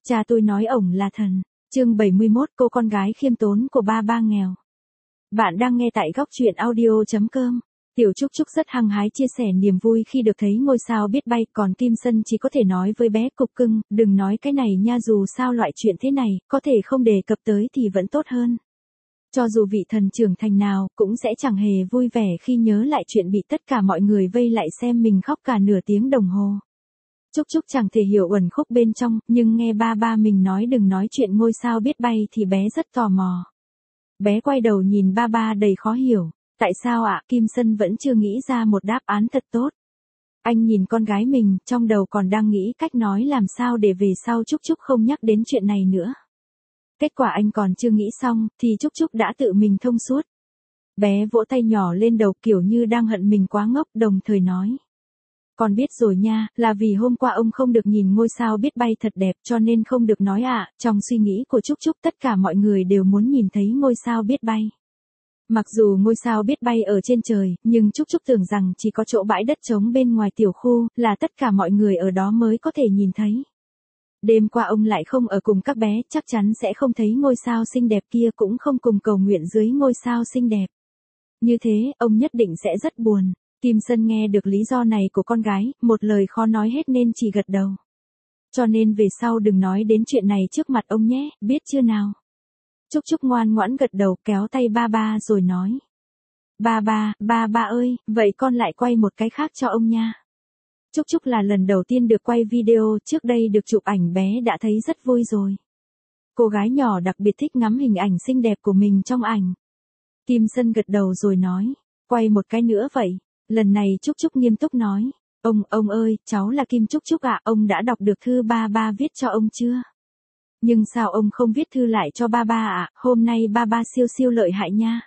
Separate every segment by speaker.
Speaker 1: Cha tôi nói ổng là thần. Chương 71, cô con gái khiêm tốn của ba ba nghèo. Bạn đang nghe tại góc truyện audio.com. Tiểu Trúc Trúc rất hăng hái chia sẻ niềm vui khi được thấy ngôi sao biết bay, còn Kim Sân chỉ có thể nói với bé cục cưng, đừng nói cái này nha, dù sao loại chuyện thế này, có thể không đề cập tới thì vẫn tốt hơn. Cho dù vị thần trưởng thành nào, cũng sẽ chẳng hề vui vẻ khi nhớ lại chuyện bị tất cả mọi người vây lại xem mình khóc cả nửa tiếng đồng hồ. Trúc Trúc chẳng thể hiểu uẩn khúc bên trong, nhưng nghe ba ba mình nói đừng nói chuyện ngôi sao biết bay thì bé rất tò mò. Bé quay đầu nhìn ba ba đầy khó hiểu. Tại sao ạ? Kim Sân vẫn chưa nghĩ ra một đáp án thật tốt. Anh nhìn con gái mình, trong đầu còn đang nghĩ cách nói làm sao để về sau Trúc Trúc không nhắc đến chuyện này nữa. Kết quả anh còn chưa nghĩ xong, thì Trúc Trúc đã tự mình thông suốt. Bé vỗ tay nhỏ lên đầu kiểu như đang hận mình quá ngốc, đồng thời nói. Con biết rồi nha, là vì hôm qua ông không được nhìn ngôi sao biết bay thật đẹp cho nên không được nói ạ. Trong suy nghĩ của Trúc Trúc tất cả mọi người đều muốn nhìn thấy ngôi sao biết bay. Mặc dù ngôi sao biết bay ở trên trời, nhưng Trúc Trúc tưởng rằng chỉ có chỗ bãi đất trống bên ngoài tiểu khu, là tất cả mọi người ở đó mới có thể nhìn thấy. Đêm qua ông lại không ở cùng các bé, chắc chắn sẽ không thấy ngôi sao xinh đẹp kia, cũng không cùng cầu nguyện dưới ngôi sao xinh đẹp. Như thế, ông nhất định sẽ rất buồn. Kim Sân nghe được lý do này của con gái, một lời khó nói hết nên chỉ gật đầu. Cho nên về sau đừng nói đến chuyện này trước mặt ông nhé, biết chưa nào? Trúc Trúc ngoan ngoãn gật đầu, kéo tay ba ba rồi nói. Ba ba ơi, vậy con lại quay một cái khác cho ông nha. Trúc Trúc là lần đầu tiên được quay video, trước đây được chụp ảnh bé đã thấy rất vui rồi. Cô gái nhỏ đặc biệt thích ngắm hình ảnh xinh đẹp của mình trong ảnh. Kim Sân gật đầu rồi nói, quay một cái nữa vậy. Lần này Trúc Trúc nghiêm túc nói, ông ơi, cháu là Kim Trúc Trúc ạ, ông đã đọc được thư ba ba viết cho ông chưa? Nhưng sao ông không viết thư lại cho ba ba ạ, hôm nay ba ba siêu siêu lợi hại nha.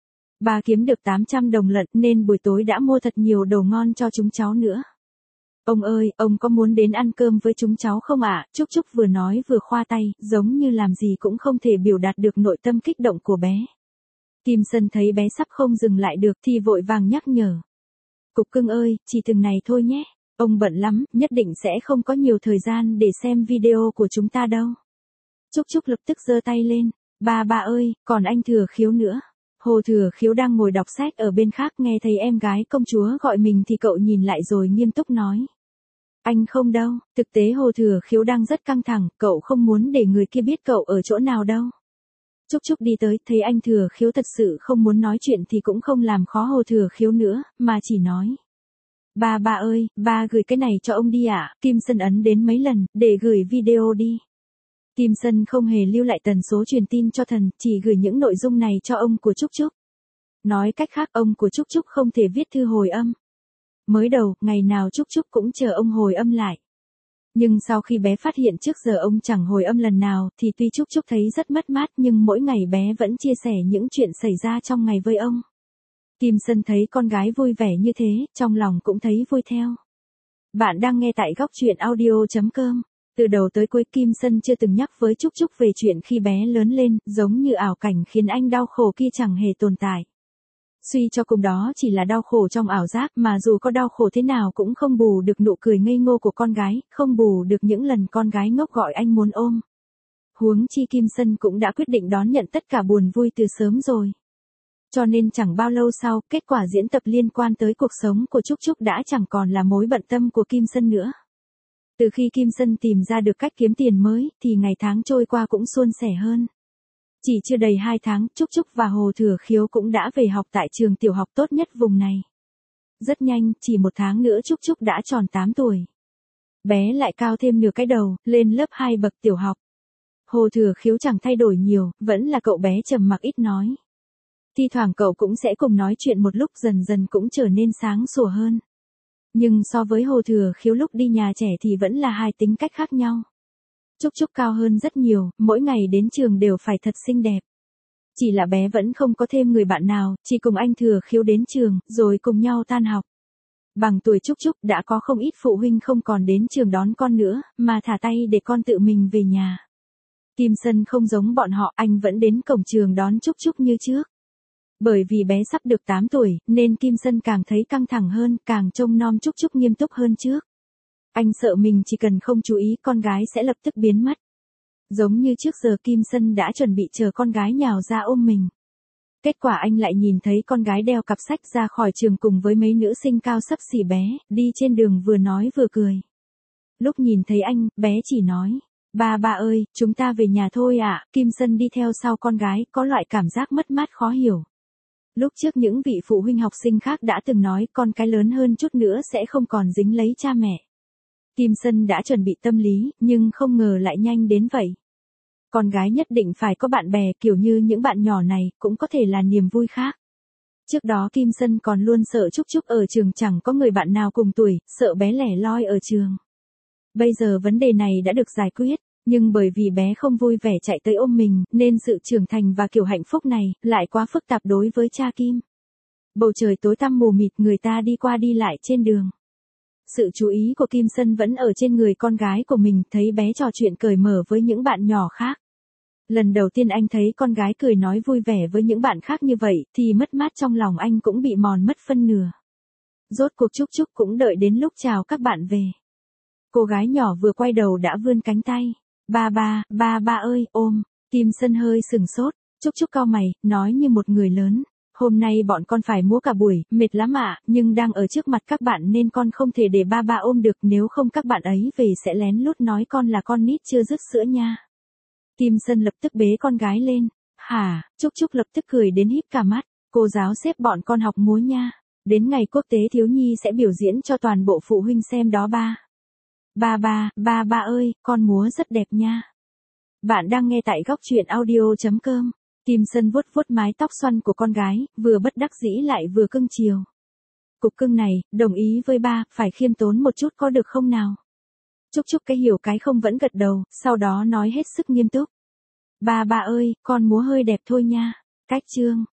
Speaker 1: Ba kiếm được 800 đồng lận nên buổi tối đã mua thật nhiều đồ ngon cho chúng cháu nữa. Ông ơi, ông có muốn đến ăn cơm với chúng cháu không ạ? Trúc Trúc vừa nói vừa khoa tay, giống như làm gì cũng không thể biểu đạt được nội tâm kích động của bé. Kim Sân thấy bé sắp không dừng lại được thì vội vàng nhắc nhở. Cục cưng ơi, chỉ từng này thôi nhé. Ông bận lắm, nhất định sẽ không có nhiều thời gian để xem video của chúng ta đâu. Trúc Trúc lập tức giơ tay lên. Ba ơi, còn anh Thừa Khiếu nữa. Hồ Thừa Khiếu đang ngồi đọc sách ở bên khác, nghe thấy em gái công chúa gọi mình thì cậu nhìn lại rồi nghiêm túc nói. Anh không đâu, thực tế Hồ Thừa Khiếu đang rất căng thẳng, cậu không muốn để người kia biết cậu ở chỗ nào đâu. Trúc Trúc đi tới, thấy anh Thừa Khiếu thật sự không muốn nói chuyện thì cũng không làm khó Hồ Thừa Khiếu nữa, mà chỉ nói. Ba ơi, ba gửi cái này cho ông đi ạ. Kim Sân ấn đến mấy lần, để gửi video đi. Kim Sân không hề lưu lại tần số truyền tin cho thần, chỉ gửi những nội dung này cho ông của Trúc Trúc. Nói cách khác, ông của Trúc Trúc không thể viết thư hồi âm. Mới đầu, ngày nào Trúc Trúc cũng chờ ông hồi âm lại. Nhưng sau khi bé phát hiện trước giờ ông chẳng hồi âm lần nào, thì tuy Trúc Trúc thấy rất mất mát nhưng mỗi ngày bé vẫn chia sẻ những chuyện xảy ra trong ngày với ông. Kim Sân thấy con gái vui vẻ như thế, trong lòng cũng thấy vui theo. Bạn đang nghe tại góc truyện audio.com. Từ đầu tới cuối Kim Sân chưa từng nhắc với Trúc Trúc về chuyện khi bé lớn lên, giống như ảo cảnh khiến anh đau khổ kia chẳng hề tồn tại. Suy cho cùng đó chỉ là đau khổ trong ảo giác, mà dù có đau khổ thế nào cũng không bù được nụ cười ngây ngô của con gái, không bù được những lần con gái ngốc gọi anh muốn ôm. Huống chi Kim Sân cũng đã quyết định đón nhận tất cả buồn vui từ sớm rồi. Cho nên chẳng bao lâu sau, kết quả diễn tập liên quan tới cuộc sống của Trúc Trúc đã chẳng còn là mối bận tâm của Kim Sân nữa. Từ khi Kim Sân tìm ra được cách kiếm tiền mới, thì ngày tháng trôi qua cũng suôn sẻ hơn. Chỉ chưa đầy 2 tháng, Trúc Trúc và Hồ Thừa Khiếu cũng đã về học tại trường tiểu học tốt nhất vùng này. Rất nhanh, chỉ 1 tháng nữa Trúc Trúc đã tròn 8 tuổi. Bé lại cao thêm nửa cái đầu, lên lớp 2 bậc tiểu học. Hồ Thừa Khiếu chẳng thay đổi nhiều, vẫn là cậu bé trầm mặc ít nói. Thi thoảng cậu cũng sẽ cùng nói chuyện một lúc, dần dần cũng trở nên sáng sủa hơn. Nhưng so với Hồ Thừa Khiếu lúc đi nhà trẻ thì vẫn là hai tính cách khác nhau. Trúc Trúc cao hơn rất nhiều, mỗi ngày đến trường đều phải thật xinh đẹp. Chỉ là bé vẫn không có thêm người bạn nào, chỉ cùng anh Thừa Khiếu đến trường, rồi cùng nhau tan học. Bằng tuổi Trúc Trúc đã có không ít phụ huynh không còn đến trường đón con nữa, mà thả tay để con tự mình về nhà. Kim Sân không giống bọn họ, anh vẫn đến cổng trường đón Trúc Trúc như trước. Bởi vì bé sắp được 8 tuổi, nên Kim Sân càng thấy căng thẳng hơn, càng trông nom Trúc Trúc nghiêm túc hơn trước. Anh sợ mình chỉ cần không chú ý con gái sẽ lập tức biến mất. Giống như trước giờ Kim Sân đã chuẩn bị chờ con gái nhào ra ôm mình. Kết quả anh lại nhìn thấy con gái đeo cặp sách ra khỏi trường cùng với mấy nữ sinh cao xấp xỉ bé, đi trên đường vừa nói vừa cười. Lúc nhìn thấy anh, bé chỉ nói, ba ba ơi, chúng ta về nhà thôi ạ. Kim Sân đi theo sau con gái, có loại cảm giác mất mát khó hiểu. Lúc trước những vị phụ huynh học sinh khác đã từng nói con cái lớn hơn chút nữa sẽ không còn dính lấy cha mẹ. Kim Sân đã chuẩn bị tâm lý, nhưng không ngờ lại nhanh đến vậy. Con gái nhất định phải có bạn bè, kiểu như những bạn nhỏ này, cũng có thể là niềm vui khác. Trước đó Kim Sân còn luôn sợ Trúc Trúc ở trường chẳng có người bạn nào cùng tuổi, sợ bé lẻ loi ở trường. Bây giờ vấn đề này đã được giải quyết, nhưng bởi vì bé không vui vẻ chạy tới ôm mình, nên sự trưởng thành và kiểu hạnh phúc này, lại quá phức tạp đối với cha Kim. Bầu trời tối tăm mù mịt, người ta đi qua đi lại trên đường. Sự chú ý của Kim Sân vẫn ở trên người con gái của mình, thấy bé trò chuyện cởi mở với những bạn nhỏ khác. Lần đầu tiên anh thấy con gái cười nói vui vẻ với những bạn khác như vậy, thì mất mát trong lòng anh cũng bị mòn mất phân nửa. Rốt cuộc Trúc Trúc cũng đợi đến lúc chào các bạn về. Cô gái nhỏ vừa quay đầu đã vươn cánh tay. Ba ba ơi, ôm. Kim Sân hơi sừng sốt. Trúc Trúc cau mày, nói như một người lớn. Hôm nay bọn con phải múa cả buổi, mệt lắm ạ, nhưng đang ở trước mặt các bạn nên con không thể để ba ba ôm được, nếu không các bạn ấy về sẽ lén lút nói con là con nít chưa dứt sữa nha. Kim Sân lập tức bế con gái lên. Hả, Trúc Trúc lập tức cười đến híp cả mắt. Cô giáo xếp bọn con học múa nha. Đến ngày quốc tế thiếu nhi sẽ biểu diễn cho toàn bộ phụ huynh xem đó ba. Ba ơi, con múa rất đẹp nha. Bạn đang nghe tại góc truyện audio.com. Kim Sân vuốt vuốt mái tóc xoăn của con gái, vừa bất đắc dĩ lại vừa cưng chiều. Cục cưng này, đồng ý với ba, phải khiêm tốn một chút có được không nào? Trúc Trúc cái hiểu cái không vẫn gật đầu, sau đó nói hết sức nghiêm túc. Ba ơi, con múa hơi đẹp thôi nha. Cách chương.